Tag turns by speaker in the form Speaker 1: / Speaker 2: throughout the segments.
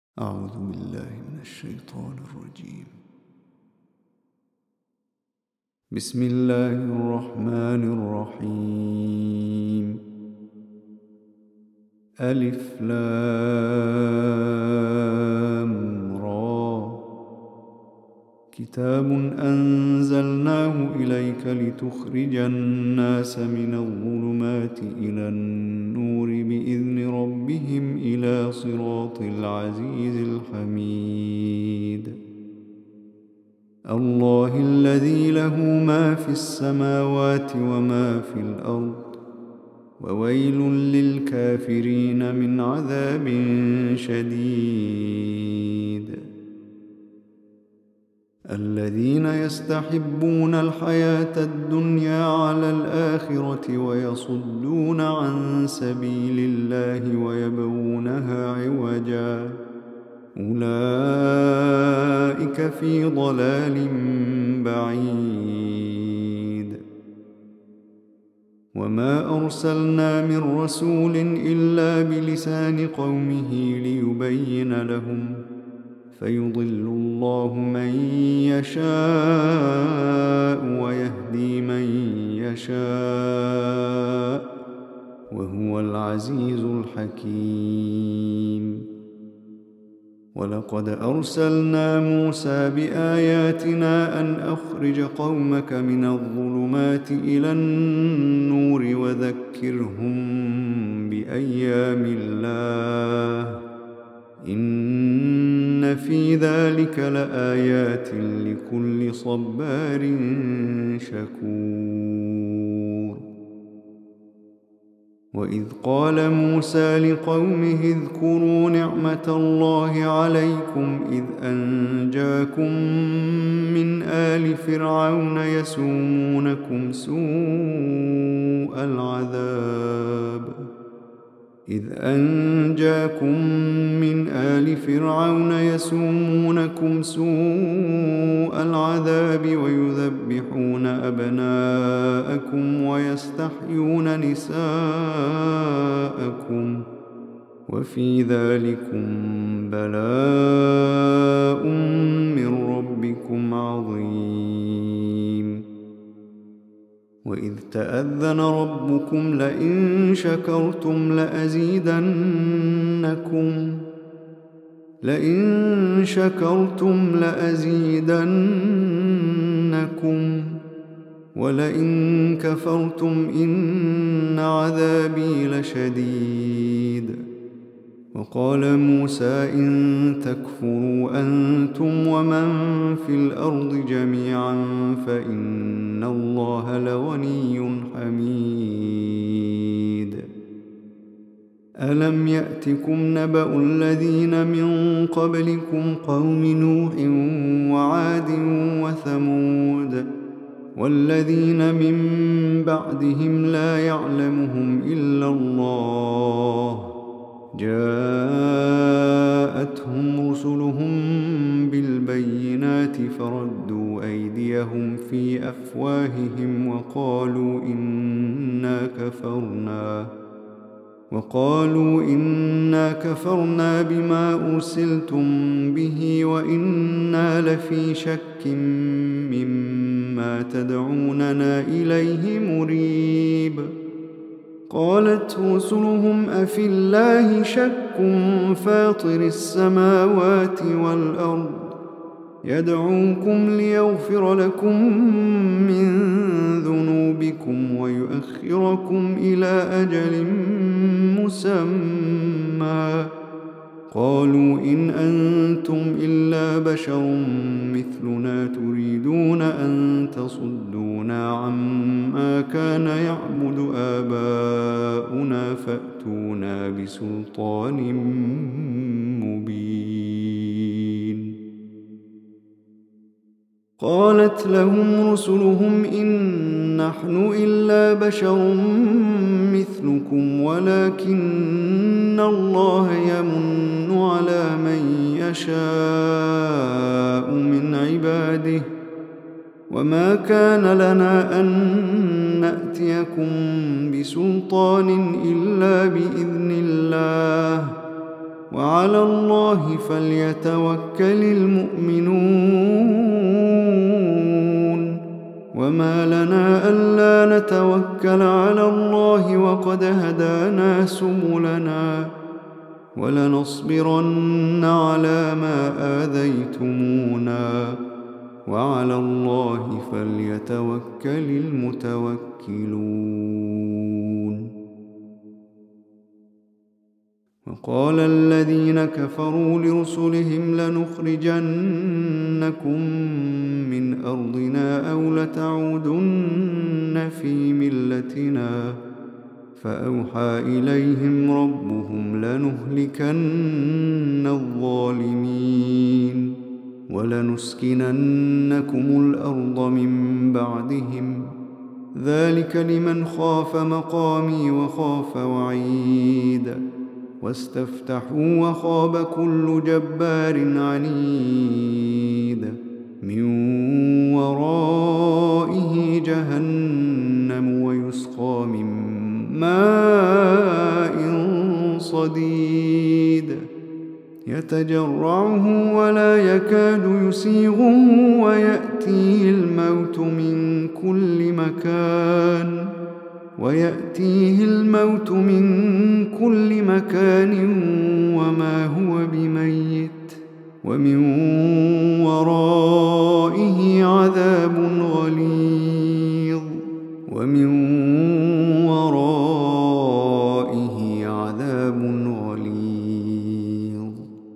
Speaker 1: أعوذ بالله من الشيطان الرجيم. بسم الله الرحمن الرحيم. ألف لام را. كتاب أنزلناه إليك لتخرج الناس من الظلمات إلى النور بإذن ربهم إلى صراط العزيز الحميد. الله الذي له ما في السماوات وما في الأرض، وويل للكافرين من عذاب شديد. الذين يستحبون الحياة الدنيا على الآخرة ويصدون عن سبيل الله ويبغونها عوجا، أولئك في ضلال بعيد. وما أرسلنا من رسول إلا بلسان قومه ليبين لهم، فيضل الله من يشاء ويهدي من يشاء، وهو العزيز الحكيم. ولقد أرسلنا موسى بآياتنا أن أخرج قومك من الظلمات إلى النور وذكرهم بأيام الله، إن في ذلك لآيات لكل صبار شكور. وإذ قال موسى لقومه اذكروا نعمة الله عليكم إذ أنجاكم من آل فرعون يسومونكم سوء العذاب ويذبحون أبناءكم ويستحيون نساءكم، وفي ذلكم بلاء من ربكم عظيم. وإذ تأذن ربكم لئن شكرتم لأزيدنكم ولئن كفرتم إن عذابي لشديد. وقال موسى إن تكفروا أنتم ومن في الأرض جميعا فإن الله لغني حميد. ألم يأتكم نبأ الذين من قبلكم قوم نوح وعاد وثمود والذين من بعدهم لا يعلمهم إلا الله، جاءتهم رسلهم بالبينات فردوا أيديهم في أفواههم وقالوا إنا كفرنا بما أرسلتم به وإنا لفي شك مما تدعوننا إليه مريب. قالت رسلهم أفي الله شك فاطر السماوات والأرض يدعوكم ليغفر لكم من ذنوبكم ويؤخركم إلى أجل مسمى، قالوا إن أنتم إلا بشر مثلنا تريدون أن تصدونا عما كان يعبد آباؤنا فأتونا بسلطان مبين. قالت لهم رسلهم إن نحن إلا بشر مثلكم ولكن الله يمن على من يشاء من عباده، وما كان لنا أن نأتيكم بسلطان إلا بإذن الله، وعلى الله فليتوكل المؤمنون. وما لنا ألا نتوكل على الله وقد هدانا سبلنا ولنصبرن على ما آذيتمونا وعلى الله فليتوكل المتوكلون. وقال الذين كفروا لرسلهم لنخرجنكم من أرضنا أو لتعودن في ملتنا فأوحى إليهم ربهم لنهلكن الظالمين ولنسكننكم الأرض من بعدهم ذلك لمن خاف مقامي وخاف وعيد. واستفتحوا وخاب كل جبار عنيد من ورائه جهنم ويسقى من ماء صديد يتجرعه ولا يكاد يسيغه ويأتيه الموت من كل مكان وما هو بميت ومن ورائه عذاب غليظ.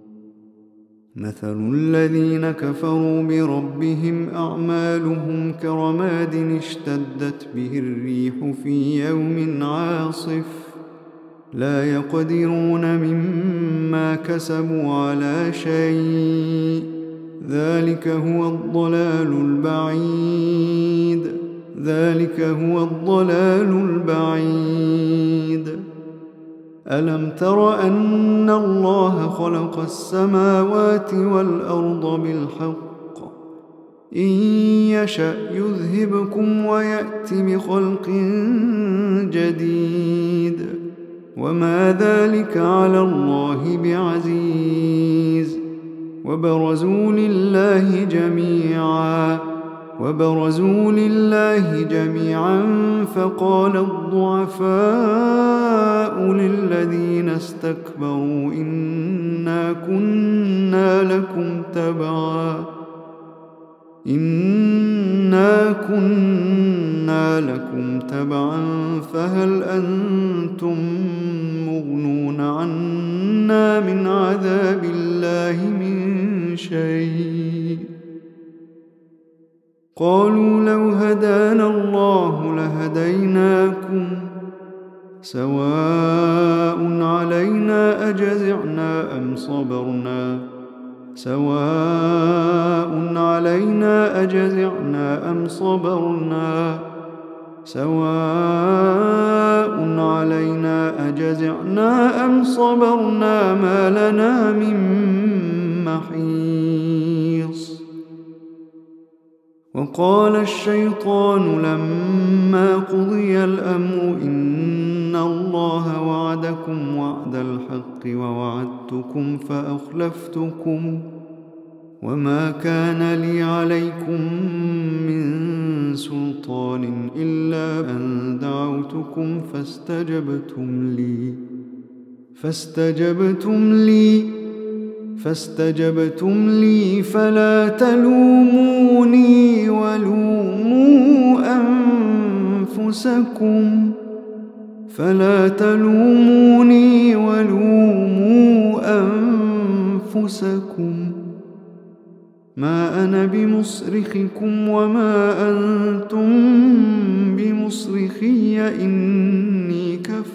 Speaker 1: مثل الذين كفروا بربهم أعمالهم كرماد اشتدت به الريح في يوم عاصف لا يقدرون مما كسبوا على شيء ذلك هو الضلال البعيد. ألم تر أن الله خلق السماوات والأرض بالحق إن يشأ يذهبكم ويأت بخلق جديد وما ذلك على الله بعزيز. وبرزوا لله جميعا فقال الضعفاء للذين استكبروا إنا كنا لكم تبعا فهل أنتم مغنون عنا من عذاب الله من شيء. قالوا لو هدانا الله لهديناكم سواء علينا أجزعنا أم صبرنا ما لنا من محيص. وقال الشيطان لما قضي الأمر إن الله وعدكم وعد الحق ووعدتكم فأخلفتكم وما كان لي عليكم من سلطان إلا أن دعوتكم فاستجبتم لي فلا تلوموني ولوموا أنفسكم ما أنا بمصرخكم وما أنتم بمصرخي إني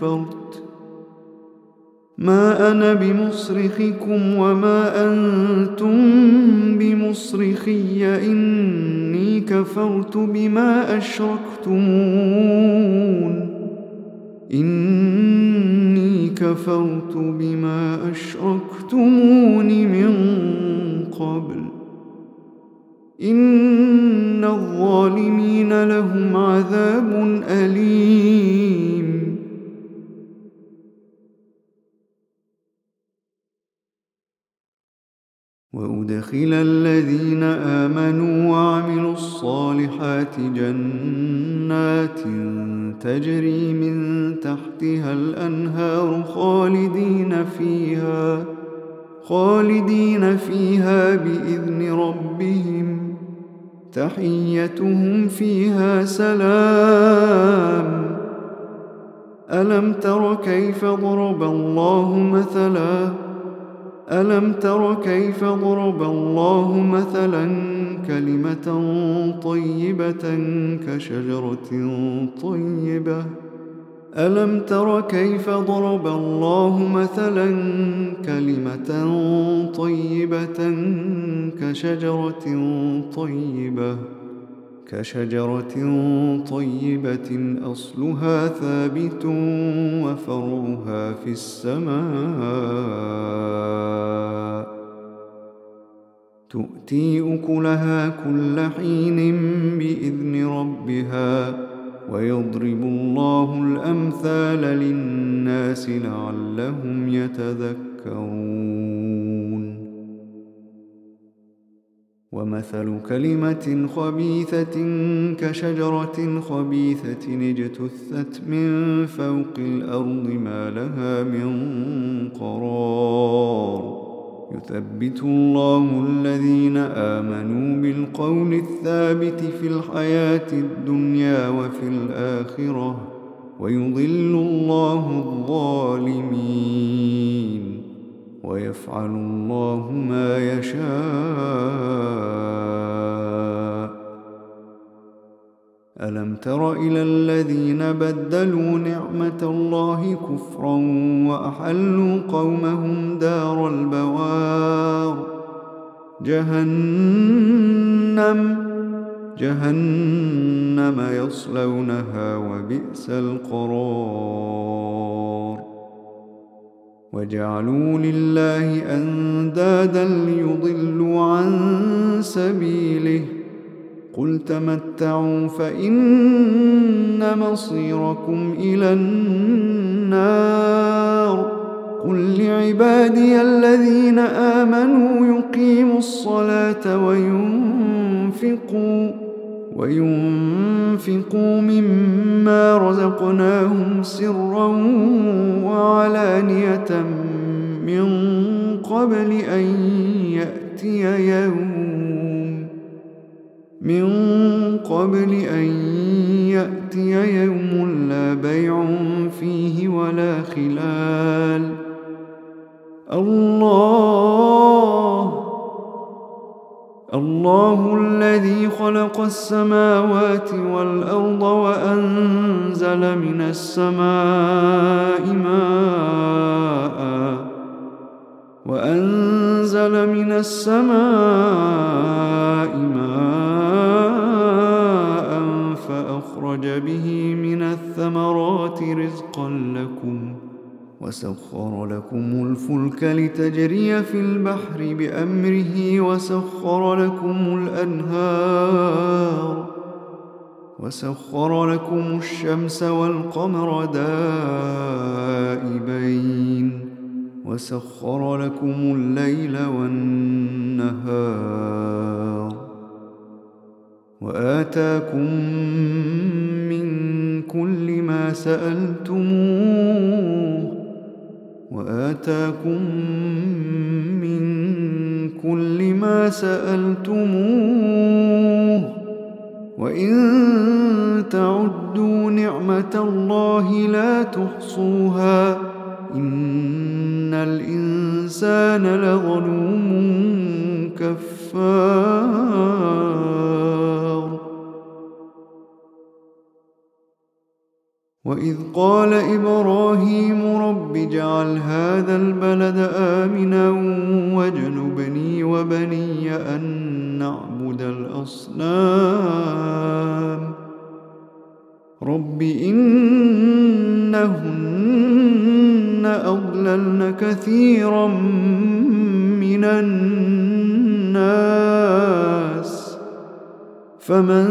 Speaker 1: كفرت بما أشركتمون من قبل إن الظالمين لهم عذاب أليم. وأدخل الذين آمنوا وعملوا الصالحات جنات تجري من تحتها الأنهار خالدين فيها بإذن ربهم تحيتهم فيها سلام. ألم تر كيف ضرب الله مثلا كلمة طيبة كشجرة طيبة أصلها ثابت وفرعها في السماء تؤتي أكلها كل حين بإذن ربها ويضرب الله الأمثال للناس لعلهم يتذكرون. ومثل كلمة خبيثة كشجرة خبيثة اجتثت من فوق الأرض ما لها من قرار. يثبت الله الذين آمنوا بالقول الثابت في الحياة الدنيا وفي الآخرة ويضل الله الظالمين ويفعل الله ما يشاء. ألم تر إلى الذين بدلوا نعمة الله كفرا وأحلوا قومهم دار البوار جهنم يصلونها وبئس القرار. وجعلوا لله أندادا ليضلوا عن سبيله قل تمتعوا فإن مصيركم إلى النار. قل لعبادي الذين آمنوا يقيموا الصلاة وينفقوا مما رزقناهم سرا وعلانية من قبل أن يأتي يوم لا بيع فيه ولا خلال. الله الذي خلق السماوات والأرض وأنزل من السماء ماء فأخرج به من الثمرات رزقا لكم وسخر لكم الفلك لتجري في البحر بأمره وسخر لكم الشمس والقمر دائبين وسخر لكم الليل والنهار وآتاكم من كل ما سألتموه وإن تعدوا نعمة الله لا تحصوها إن الإنسان لظلوم كفار. وإذ قال إبراهيم رب اجعل هذا البلد آمنا واجنبني وبني أن نعبد الأصنام رب إنهن أضللن كثيرا من الناس فمن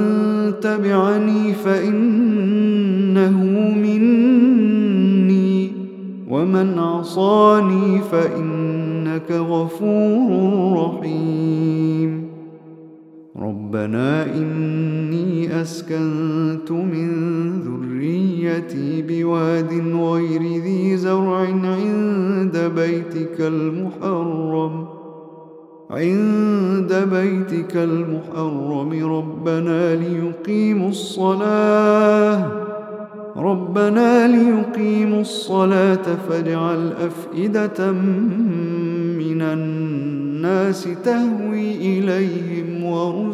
Speaker 1: تبعني فإنه مني ومن عصاني فإنك غفور رحيم. ربنا إني أسكنت من ذريتي بواد غير ذي زرع عند بيتك المحرم ربنا ليقيموا الصلاة فاجعل أفئدة من الناس تهوي إليهم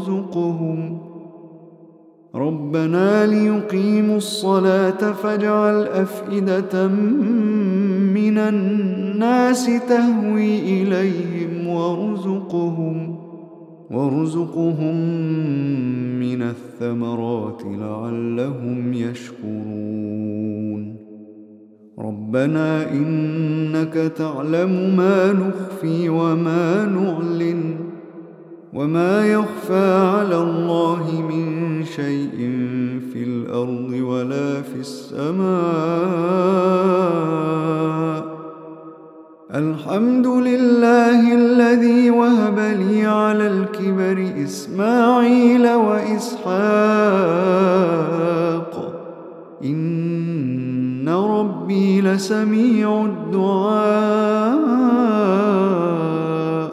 Speaker 1: وارزقهم من الثمرات لعلهم يشكرون. ربنا إنك تعلم ما نخفي وما نعلن وما يخفى على الله من شيء في الأرض ولا في السماء. الحمد لله الذي وهب لي على الكبر إسماعيل وإسحاق إن ربي لسميع الدعاء.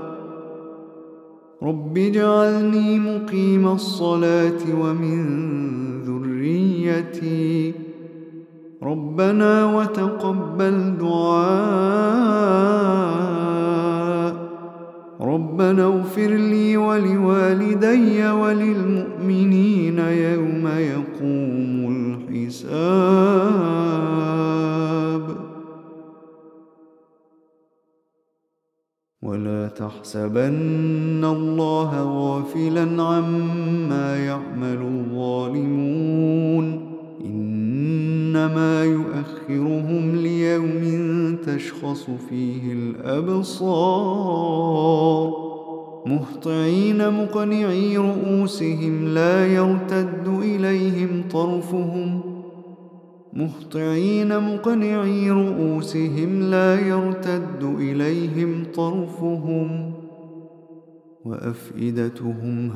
Speaker 1: رب اجعلني مقيم الصلاة ومن ذريتي ربنا وتقبل دعاء. ربنا اغفر لي ولوالدي وللمؤمنين يوم يقوم الحساب. ولا تحسبن الله غافلا عما يعمل الظالمون إنما يؤخرهم ليوم تشخص فيه الأبصار مهطعين مقنعي رؤوسهم لا يرتد إليهم طرفهم وأفئدتهم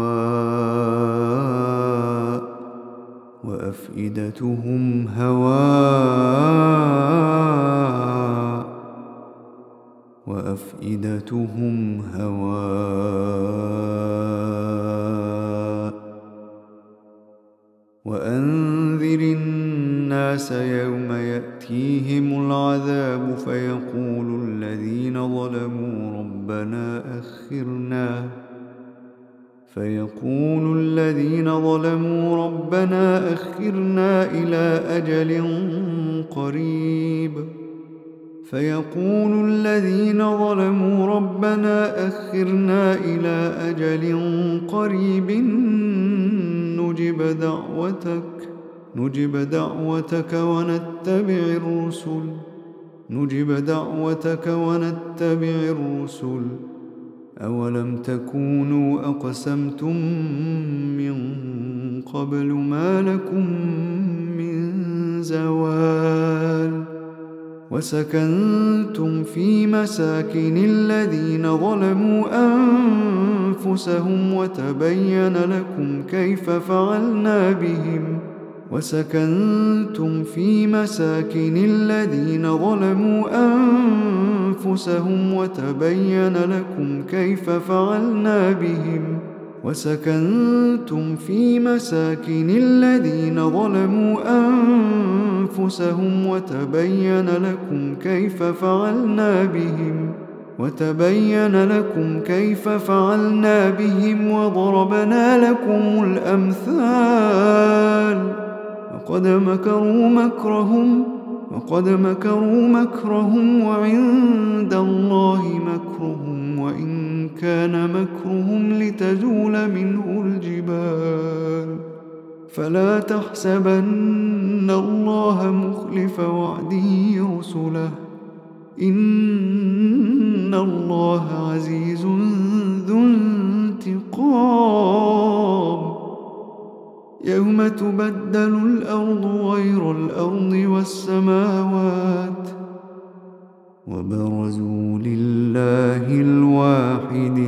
Speaker 1: هواء. وأنذر الناس يوم يأتيهم العذاب فيقول الذين ظلموا ربنا أخرنا إلى أجل قريب نجب دعوتك ونتبع الرسل أولم تكونوا أقسمتم من قبل ما لكم من زوال. وسكنتم في مساكن الذين ظلموا أنفسهم وتبين لكم كيف فعلنا بهم وضربنا لكم الأمثال. وقد مكروا مكرهم وعند الله مكرهم وإن كان مكرهم لتزول منه الجبال. فلا تحسبن الله مخلف وعده رسله إن الله عزيز ذو انتقام. يوم تبدل الأرض غير الأرض والسماوات وبرزوا لله الواحد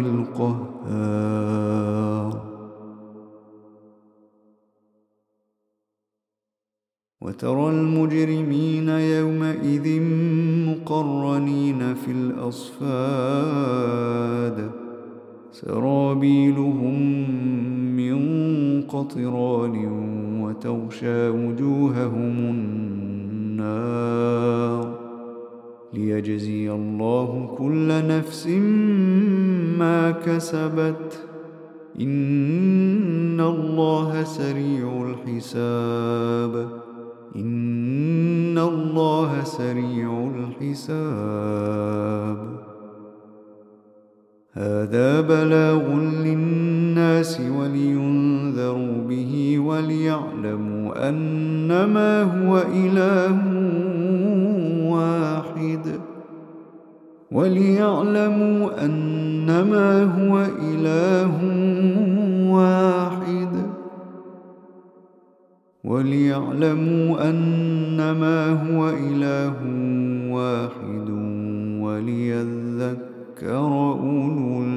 Speaker 1: القهار. وترى المجرمين يومئذ مقرنين في الأصفاد سرابيلهم من قطران وتغشى وجوههم النار ليجزي الله كل نفس ما كسبت إن الله سريع الحساب إن الله سريع الحساب. هذا بلاغ للناس ولينذروا به وليعلموا أنما هو إله واحد وليعلموا أنما هو إله واحد وليعلموا أنما هو إله واحد وليذكر أولو